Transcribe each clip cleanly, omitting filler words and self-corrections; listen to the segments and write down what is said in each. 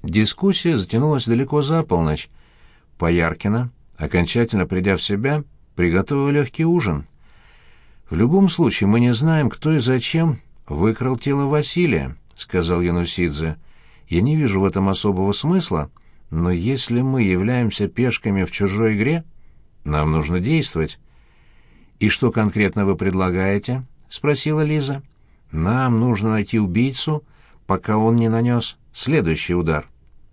Дискуссия затянулась далеко за полночь. Пояркина, окончательно придя в себя, приготовила легкий ужин. «В любом случае мы не знаем, кто и зачем выкрал тело Василия», — сказал Янусидзе. «Я не вижу в этом особого смысла, но если мы являемся пешками в чужой игре, нам нужно действовать». «И что конкретно вы предлагаете?» — спросила Лиза. «Нам нужно найти убийцу, пока он не нанес следующий удар».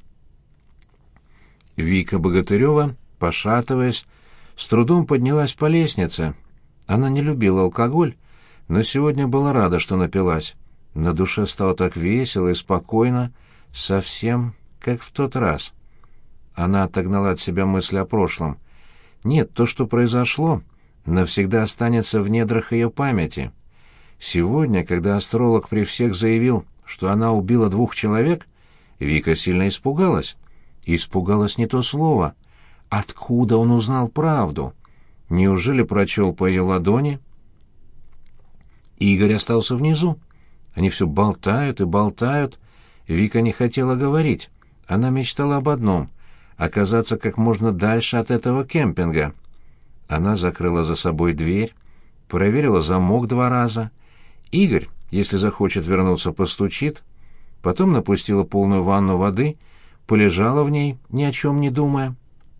Вика Богатырева, пошатываясь, с трудом поднялась по лестнице. Она не любила алкоголь, но сегодня была рада, что напилась. На душе стало так весело и спокойно, совсем как в тот раз. Она отогнала от себя мысли о прошлом. Нет, то, что произошло, навсегда останется в недрах ее памяти. Сегодня, когда астролог при всех заявил, что она убила 2 человек, Вика сильно испугалась. Испугалась не то слово. Откуда он узнал правду? Неужели прочел по ее ладони? Игорь остался внизу. Они все болтают и болтают. Вика не хотела говорить. Она мечтала об одном — оказаться как можно дальше от этого кемпинга. Она закрыла за собой дверь, проверила замок 2 раза. Игорь, если захочет вернуться, постучит. Потом напустила полную ванну воды, полежала в ней, ни о чем не думая.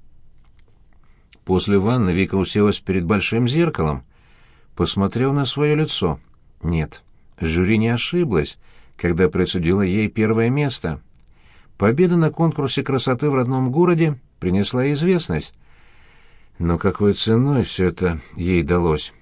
После ванны Вика уселась перед большим зеркалом, посмотрела на свое лицо. Нет, жюри не ошиблась, когда присудила ей 1 место. Победа на конкурсе красоты в родном городе принесла известность. Но какой ценой все это ей далось?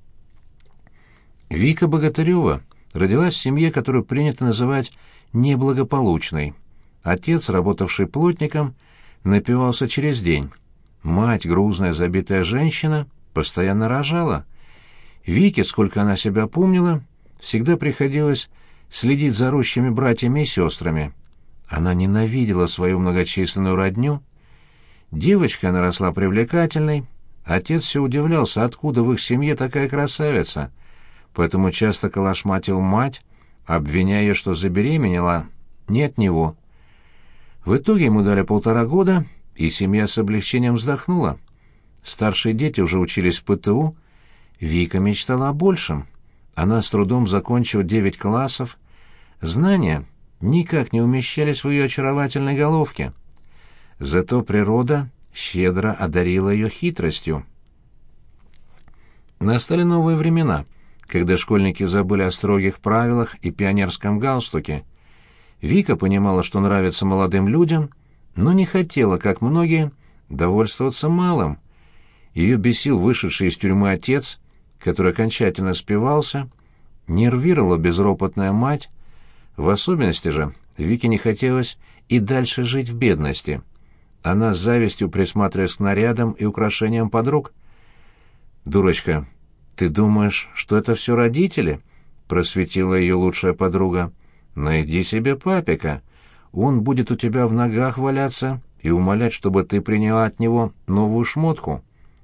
Вика Богатырева родилась в семье, которую принято называть неблагополучной. Отец, работавший плотником, напивался через день. Мать, грузная, забитая женщина, постоянно рожала. Вике, сколько она себя помнила, всегда приходилось следить за рощими братьями и сестрами. Она ненавидела свою многочисленную родню. Девочкой она росла привлекательной. Отец все удивлялся, откуда в их семье такая красавица, поэтому часто калашматил мать, обвиняя ее, что забеременела не от него. В итоге ему дали 1,5 года, и семья с облегчением вздохнула. Старшие дети уже учились в ПТУ. Вика мечтала о большем. Она с трудом закончила 9 классов. Знания никак не умещались в ее очаровательной головке. Зато природа щедро одарила ее хитростью. Настали новые времена, когда школьники забыли о строгих правилах и пионерском галстуке. Вика понимала, что нравится молодым людям, но не хотела, как многие, довольствоваться малым. Ее бесил вышедший из тюрьмы отец, который окончательно спивался, нервировала безропотная мать. В особенности же Вике не хотелось и дальше жить в бедности. Она с завистью присматривалась к нарядам и украшениям подруг. «Дурочка, ты думаешь, что это все родители?» — просветила ее лучшая подруга. «Найди себе папика. Он будет у тебя в ногах валяться и умолять, чтобы ты приняла от него новую шмотку».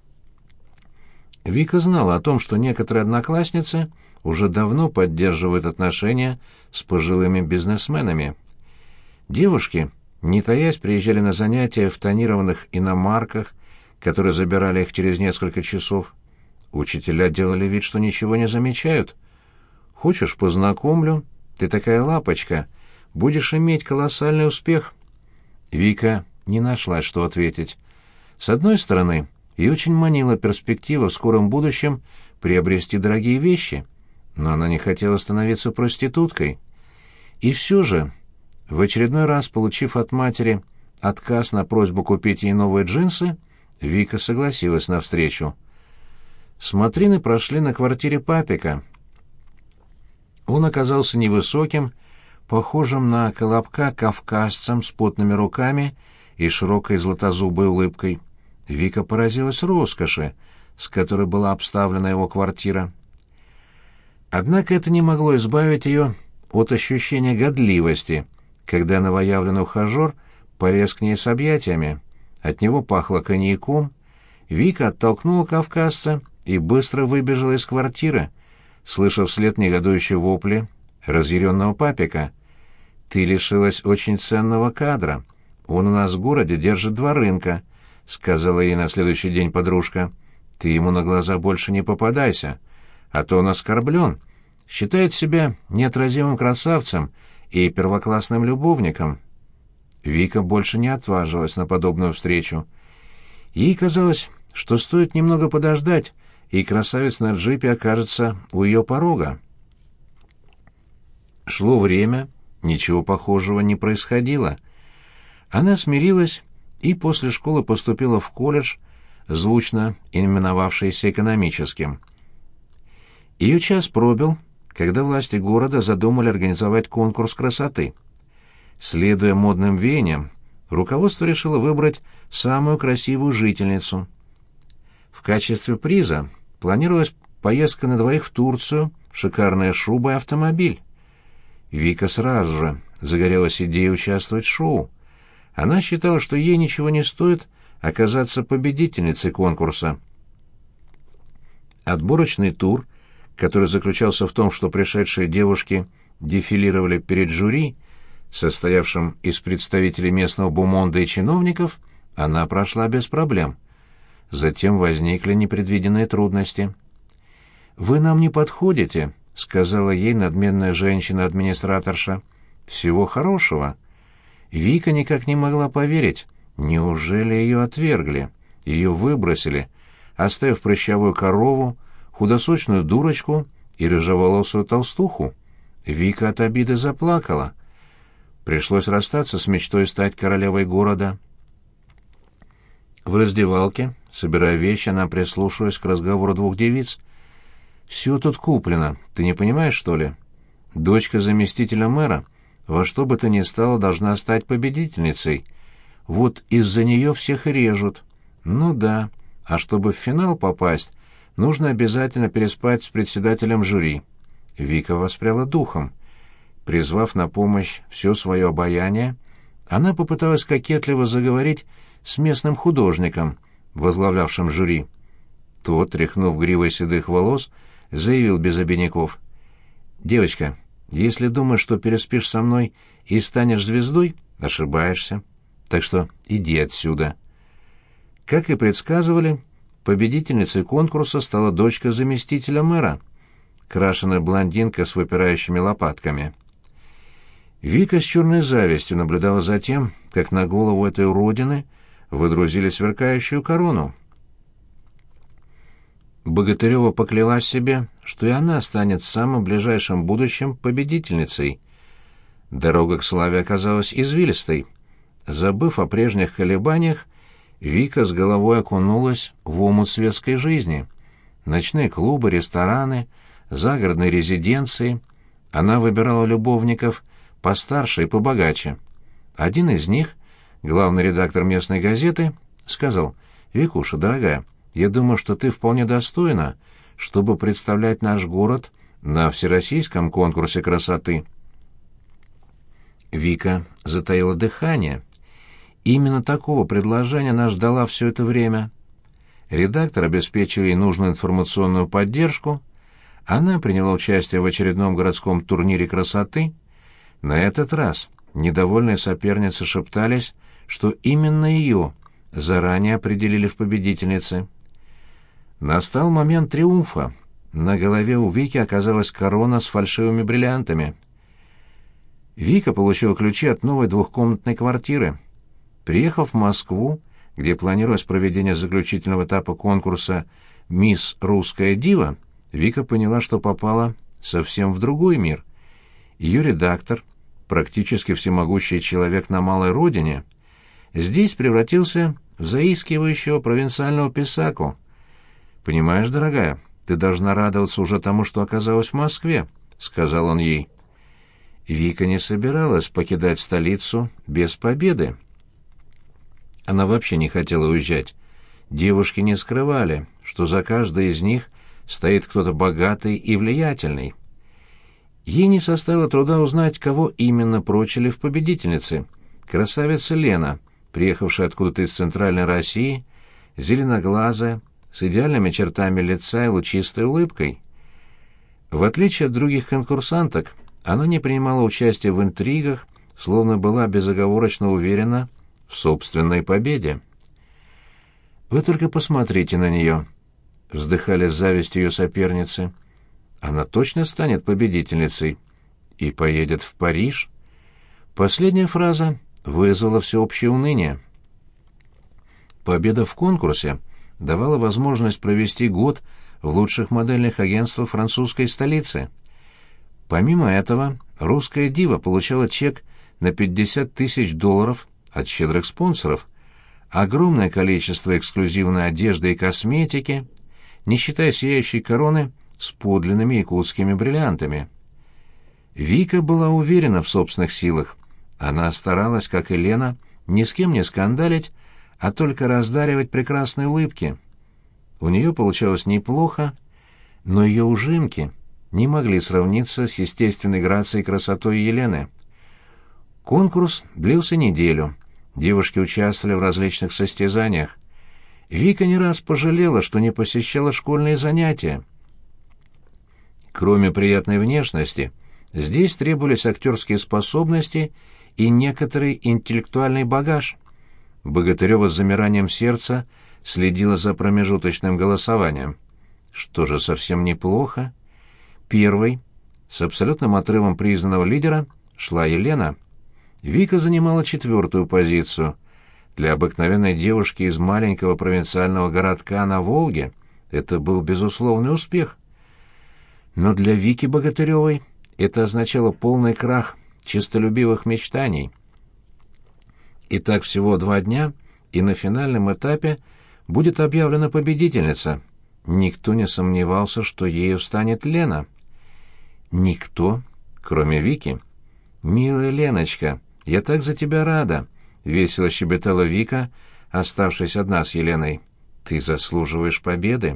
Вика знала о том, что некоторые одноклассницы уже давно поддерживают отношения с пожилыми бизнесменами. Девушки, не таясь, приезжали на занятия в тонированных иномарках, которые забирали их через несколько часов. Учителя делали вид, что ничего не замечают. «Хочешь, познакомлю? Ты такая лапочка. Будешь иметь колоссальный успех». Вика не нашла, что ответить. С одной стороны, ее очень манила перспектива в скором будущем приобрести дорогие вещи, но она не хотела становиться проституткой. И все же, в очередной раз получив от матери отказ на просьбу купить ей новые джинсы, Вика согласилась на встречу. Смотрины прошли на квартире папика. Он оказался невысоким, похожим на колобка кавказцем с потными руками и широкой златозубой улыбкой. Вика поразилась роскоши, с которой была обставлена его квартира. Однако это не могло избавить ее от ощущения годливости, когда новоявленный ухажер полез к ней с объятиями. От него пахло коньяком. Вика оттолкнула кавказца и быстро выбежала из квартиры, слыша вслед негодующие вопли разъяренного папика. «Ты лишилась очень ценного кадра. Он у нас в городе держит 2 рынка», — сказала ей на следующий день подружка. «Ты ему на глаза больше не попадайся, а то он оскорблен, считает себя неотразимым красавцем и первоклассным любовником». Вика больше не отважилась на подобную встречу. Ей казалось, что стоит немного подождать, и красавец на джипе окажется у ее порога. Шло время, ничего похожего не происходило. Она смирилась и после школы поступила в колледж, звучно именовавшийся экономическим. Ее час пробил, когда власти города задумали организовать конкурс красоты. Следуя модным веяниям, руководство решило выбрать самую красивую жительницу. В качестве приза планировалась поездка на 2 в Турцию, шикарная шуба и автомобиль. Вика сразу же загорелась идеей участвовать в шоу. Она считала, что ей ничего не стоит оказаться победительницей конкурса. Отборочный тур, который заключался в том, что пришедшие девушки дефилировали перед жюри, состоявшим из представителей местного бумонда и чиновников, она прошла без проблем. Затем возникли непредвиденные трудности. «Вы нам не подходите», — сказала ей надменная женщина-администраторша. «Всего хорошего». Вика никак не могла поверить. Неужели ее отвергли? Ее выбросили, оставив прыщавую корову, худосочную дурочку и рыжеволосую толстуху? Вика от обиды заплакала. Пришлось расстаться с мечтой стать королевой города. В раздевалке, собирая вещи, она прислушалась к разговору 2 девиц. «Все тут куплено, ты не понимаешь, что ли? Дочка заместителя мэра во что бы то ни стало должна стать победительницей. Вот из-за нее всех и режут. Ну да, а чтобы в финал попасть, нужно обязательно переспать с председателем жюри». Вика воспряла духом. Призвав на помощь все свое обаяние, она попыталась кокетливо заговорить с местным художником, возглавлявшим жюри. Тот, тряхнув гривой седых волос, заявил без обиняков: «Девочка, если думаешь, что переспишь со мной и станешь звездой, ошибаешься. Так что иди отсюда». Как и предсказывали, победительницей конкурса стала дочка заместителя мэра, крашеная блондинка с выпирающими лопатками. Вика с черной завистью наблюдала за тем, как на голову этой уродины выдрузили сверкающую корону. Богатырева поклялась себе, что и она станет в самом ближайшем будущем победительницей. Дорога к славе оказалась извилистой. Забыв о прежних колебаниях, Вика с головой окунулась в омут светской жизни. Ночные клубы, рестораны, загородные резиденции. Она выбирала любовников постарше и побогаче. Один из них, главный редактор местной газеты, сказал: «Викуша, дорогая, я думаю, что ты вполне достойна, чтобы представлять наш город на всероссийском конкурсе красоты». Вика затаила дыхание. Именно такого предложения она ждала все это время. Редактор обеспечил ей нужную информационную поддержку. Она приняла участие в очередном городском турнире красоты. На этот раз недовольные соперницы шептались, что именно ее заранее определили в победительнице. Настал момент триумфа. На голове у Вики оказалась корона с фальшивыми бриллиантами. Вика получила ключи от новой 2-комнатной квартиры. Приехав в Москву, где планировалось проведение заключительного этапа конкурса «Мисс Русская Дива», Вика поняла, что попала совсем в другой мир. Ее редактор, практически всемогущий человек на малой родине, здесь превратился в заискивающего провинциального писаку. «Понимаешь, дорогая, ты должна радоваться уже тому, что оказалась в Москве», — сказал он ей. Вика не собиралась покидать столицу без победы. Она вообще не хотела уезжать. Девушки не скрывали, что за каждой из них стоит кто-то богатый и влиятельный. Ей не составило труда узнать, кого именно прочили в победительнице. Красавица Лена, приехавшая откуда-то из Центральной России, зеленоглазая, с идеальными чертами лица и лучистой улыбкой. В отличие от других конкурсанток, она не принимала участия в интригах словно была безоговорочно уверена в собственной победе. «Вы только посмотрите на нее», — вздыхали с завистью ее соперницы. «Она точно станет победительницей и поедет в Париж». Последняя фраза вызвала всеобщее уныние. Победа в конкурсе давала возможность провести год в лучших модельных агентствах французской столицы. Помимо этого, русская дива получала чек на 50 тысяч долларов от щедрых спонсоров, огромное количество эксклюзивной одежды и косметики, не считая сияющей короны с подлинными якутскими бриллиантами. Вика была уверена в собственных силах. Она старалась, как и Лена, ни с кем не скандалить, а только раздаривать прекрасные улыбки. У нее получалось неплохо, но ее ужимки не могли сравниться с естественной грацией и красотой Елены. Конкурс длился неделю. Девушки участвовали в различных состязаниях. Вика не раз пожалела, что не посещала школьные занятия. Кроме приятной внешности, здесь требовались актерские способности и некоторый интеллектуальный багаж. Богатырева с замиранием сердца следила за промежуточным голосованием. Что же, совсем неплохо. Первой, с абсолютным отрывом признанного лидера, шла Елена. Вика занимала 4-ю позицию. Для обыкновенной девушки из маленького провинциального городка на Волге это был безусловный успех. Но для Вики Богатыревой это означало полный крах честолюбивых мечтаний. Итак, всего 2 дня, и на финальном этапе будет объявлена победительница. Никто не сомневался, что ею станет Лена. Никто, кроме Вики. «Милая Леночка, я так за тебя рада», — весело щебетала Вика, оставшись одна с Еленой. «Ты заслуживаешь победы».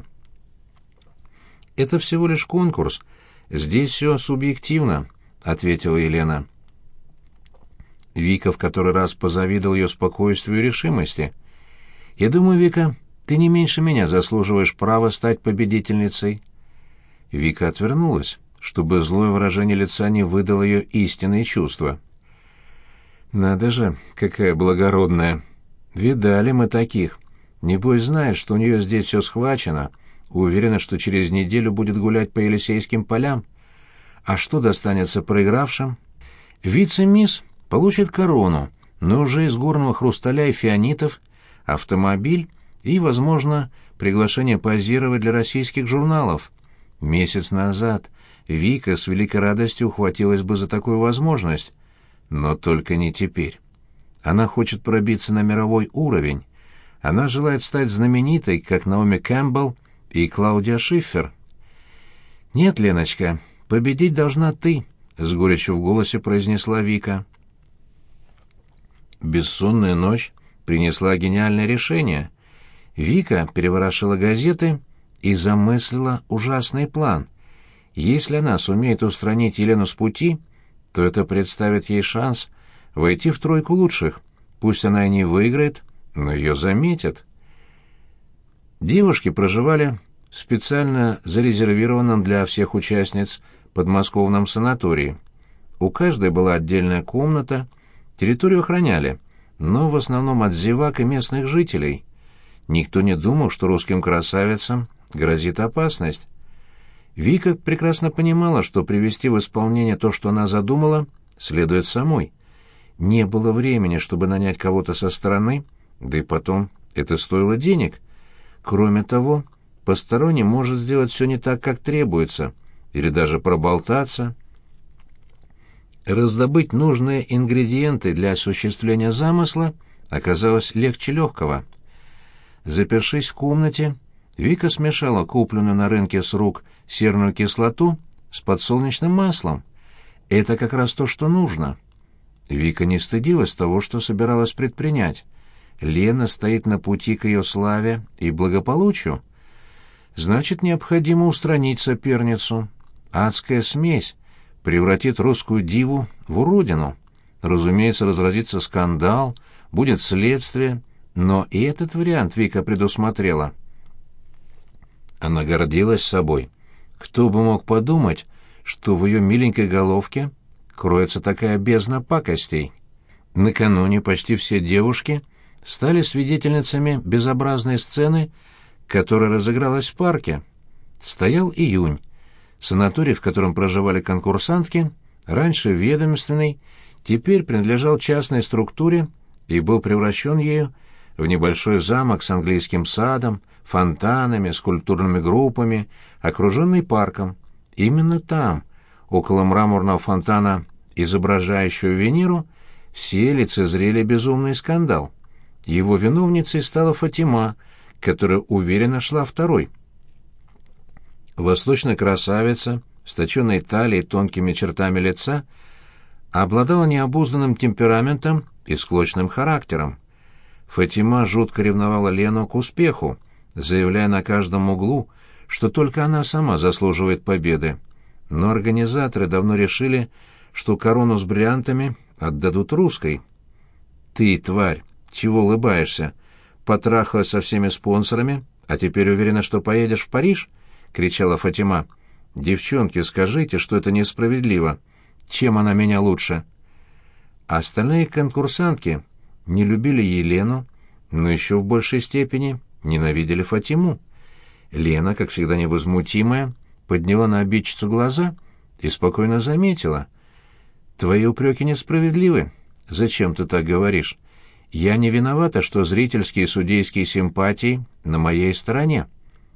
«Это всего лишь конкурс. Здесь все субъективно», — ответила Елена. Вика в который раз позавидовал ее спокойствию и решимости. «Я думаю, Вика, ты не меньше меня заслуживаешь права стать победительницей». Вика отвернулась, чтобы злое выражение лица не выдало ее истинные чувства. «Надо же, какая благородная! Видали мы таких. Небось знает, что у нее здесь все схвачено. Уверена, что через неделю будет гулять по Елисейским полям. А что достанется проигравшим? Вице-мисс получит корону, но уже из горного хрусталя и фианитов, автомобиль и, возможно, приглашение позировать для российских журналов. Месяц назад Вика с великой радостью ухватилась бы за такую возможность, но только не теперь. Она хочет пробиться на мировой уровень. Она желает стать знаменитой, как Наоми Кэмпбелл и Клаудия Шиффер. «Нет, Леночка, победить должна ты», — с горечью в голосе произнесла Вика. Бессонная ночь принесла гениальное решение. Вика переворошила газеты и замыслила ужасный план. Если она сумеет устранить Елену с пути, то это представит ей шанс войти в 3 лучших. Пусть она и не выиграет, но ее заметят. Девушки проживали в специально зарезервированном для всех участниц подмосковном санатории. У каждой была отдельная комната, территорию охраняли, но в основном от зевак и местных жителей. Никто не думал, что русским красавицам грозит опасность. Вика прекрасно понимала, что привести в исполнение то, что она задумала, следует самой. Не было времени, чтобы нанять кого-то со стороны, да и потом это стоило денег. Кроме того, посторонний может сделать все не так, как требуется, или даже проболтаться. Раздобыть нужные ингредиенты для осуществления замысла оказалось легче легкого. Запершись в комнате, Вика смешала купленную на рынке с рук серную кислоту с подсолнечным маслом. Это как раз то, что нужно. Вика не стыдилась того, что собиралась предпринять. Лена стоит на пути к ее славе и благополучию. Значит, необходимо устранить соперницу. Адская смесь превратит русскую диву в уродину. Разумеется, разразится скандал, будет следствие, но и этот вариант Вика предусмотрела. Она гордилась собой. Кто бы мог подумать, что в ее миленькой головке кроется такая бездна пакостей. Накануне почти все девушки стали свидетельницами безобразной сцены, которая разыгралась в парке. Стоял июнь. Санаторий, в котором проживали конкурсантки, раньше ведомственный, теперь принадлежал частной структуре и был превращен ею в небольшой замок с английским садом, фонтанами, скульптурными группами, окруженный парком. Именно там, около мраморного фонтана, изображающего Венеру, все лицезрели безумный скандал. Его виновницей стала Фатима, которая уверенно шла второй. Восточная красавица, с точенной талией и тонкими чертами лица, обладала необузданным темпераментом и склочным характером. Фатима жутко ревновала Лену к успеху, заявляя на каждом углу, что только она сама заслуживает победы. Но организаторы давно решили, что корону с бриллиантами отдадут русской. «Ты, тварь, чего улыбаешься? Потрахалась со всеми спонсорами, а теперь уверена, что поедешь в Париж?» — кричала Фатима. «Девчонки, скажите, что это несправедливо. Чем она меня лучше?» Остальные конкурсантки не любили Елену, но еще в большей степени ненавидели Фатиму. Лена, как всегда невозмутимая, подняла на обидчицу глаза и спокойно заметила: «Твои упреки несправедливы. Зачем ты так говоришь? Я не виновата, что зрительские и судейские симпатии на моей стороне».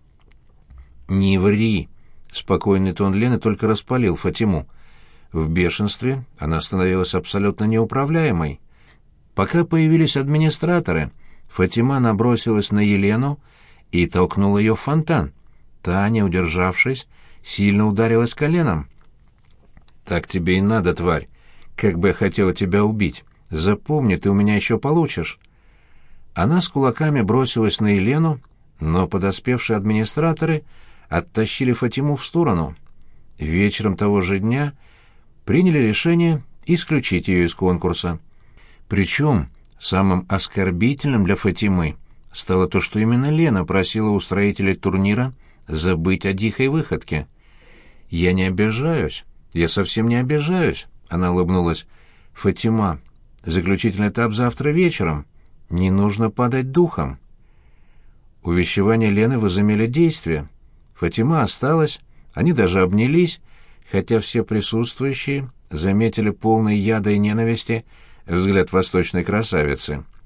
«Не ври!» — спокойный тон Лены только распалил Фатиму. В бешенстве она становилась абсолютно неуправляемой. Пока появились администраторы, Фатима набросилась на Елену и толкнула ее в фонтан. Та, не удержавшись, сильно ударилась коленом. «Так тебе и надо, тварь. Как бы я хотела тебя убить. Запомни, ты у меня еще получишь». Она с кулаками бросилась на Елену, но подоспевшие администраторы оттащили Фатиму в сторону. Вечером того же дня приняли решение исключить ее из конкурса. Причем самым оскорбительным для Фатимы стало то, что именно Лена просила устроителей турнира забыть о дикой выходке. «Я не обижаюсь, я совсем не обижаюсь», — она улыбнулась. «Фатима, заключительный этап завтра вечером. Не нужно падать духом». Увещевания Лены возымели действие. Фатима осталась, они даже обнялись, хотя все присутствующие заметили полный яда и ненависти взгляд восточной красавицы.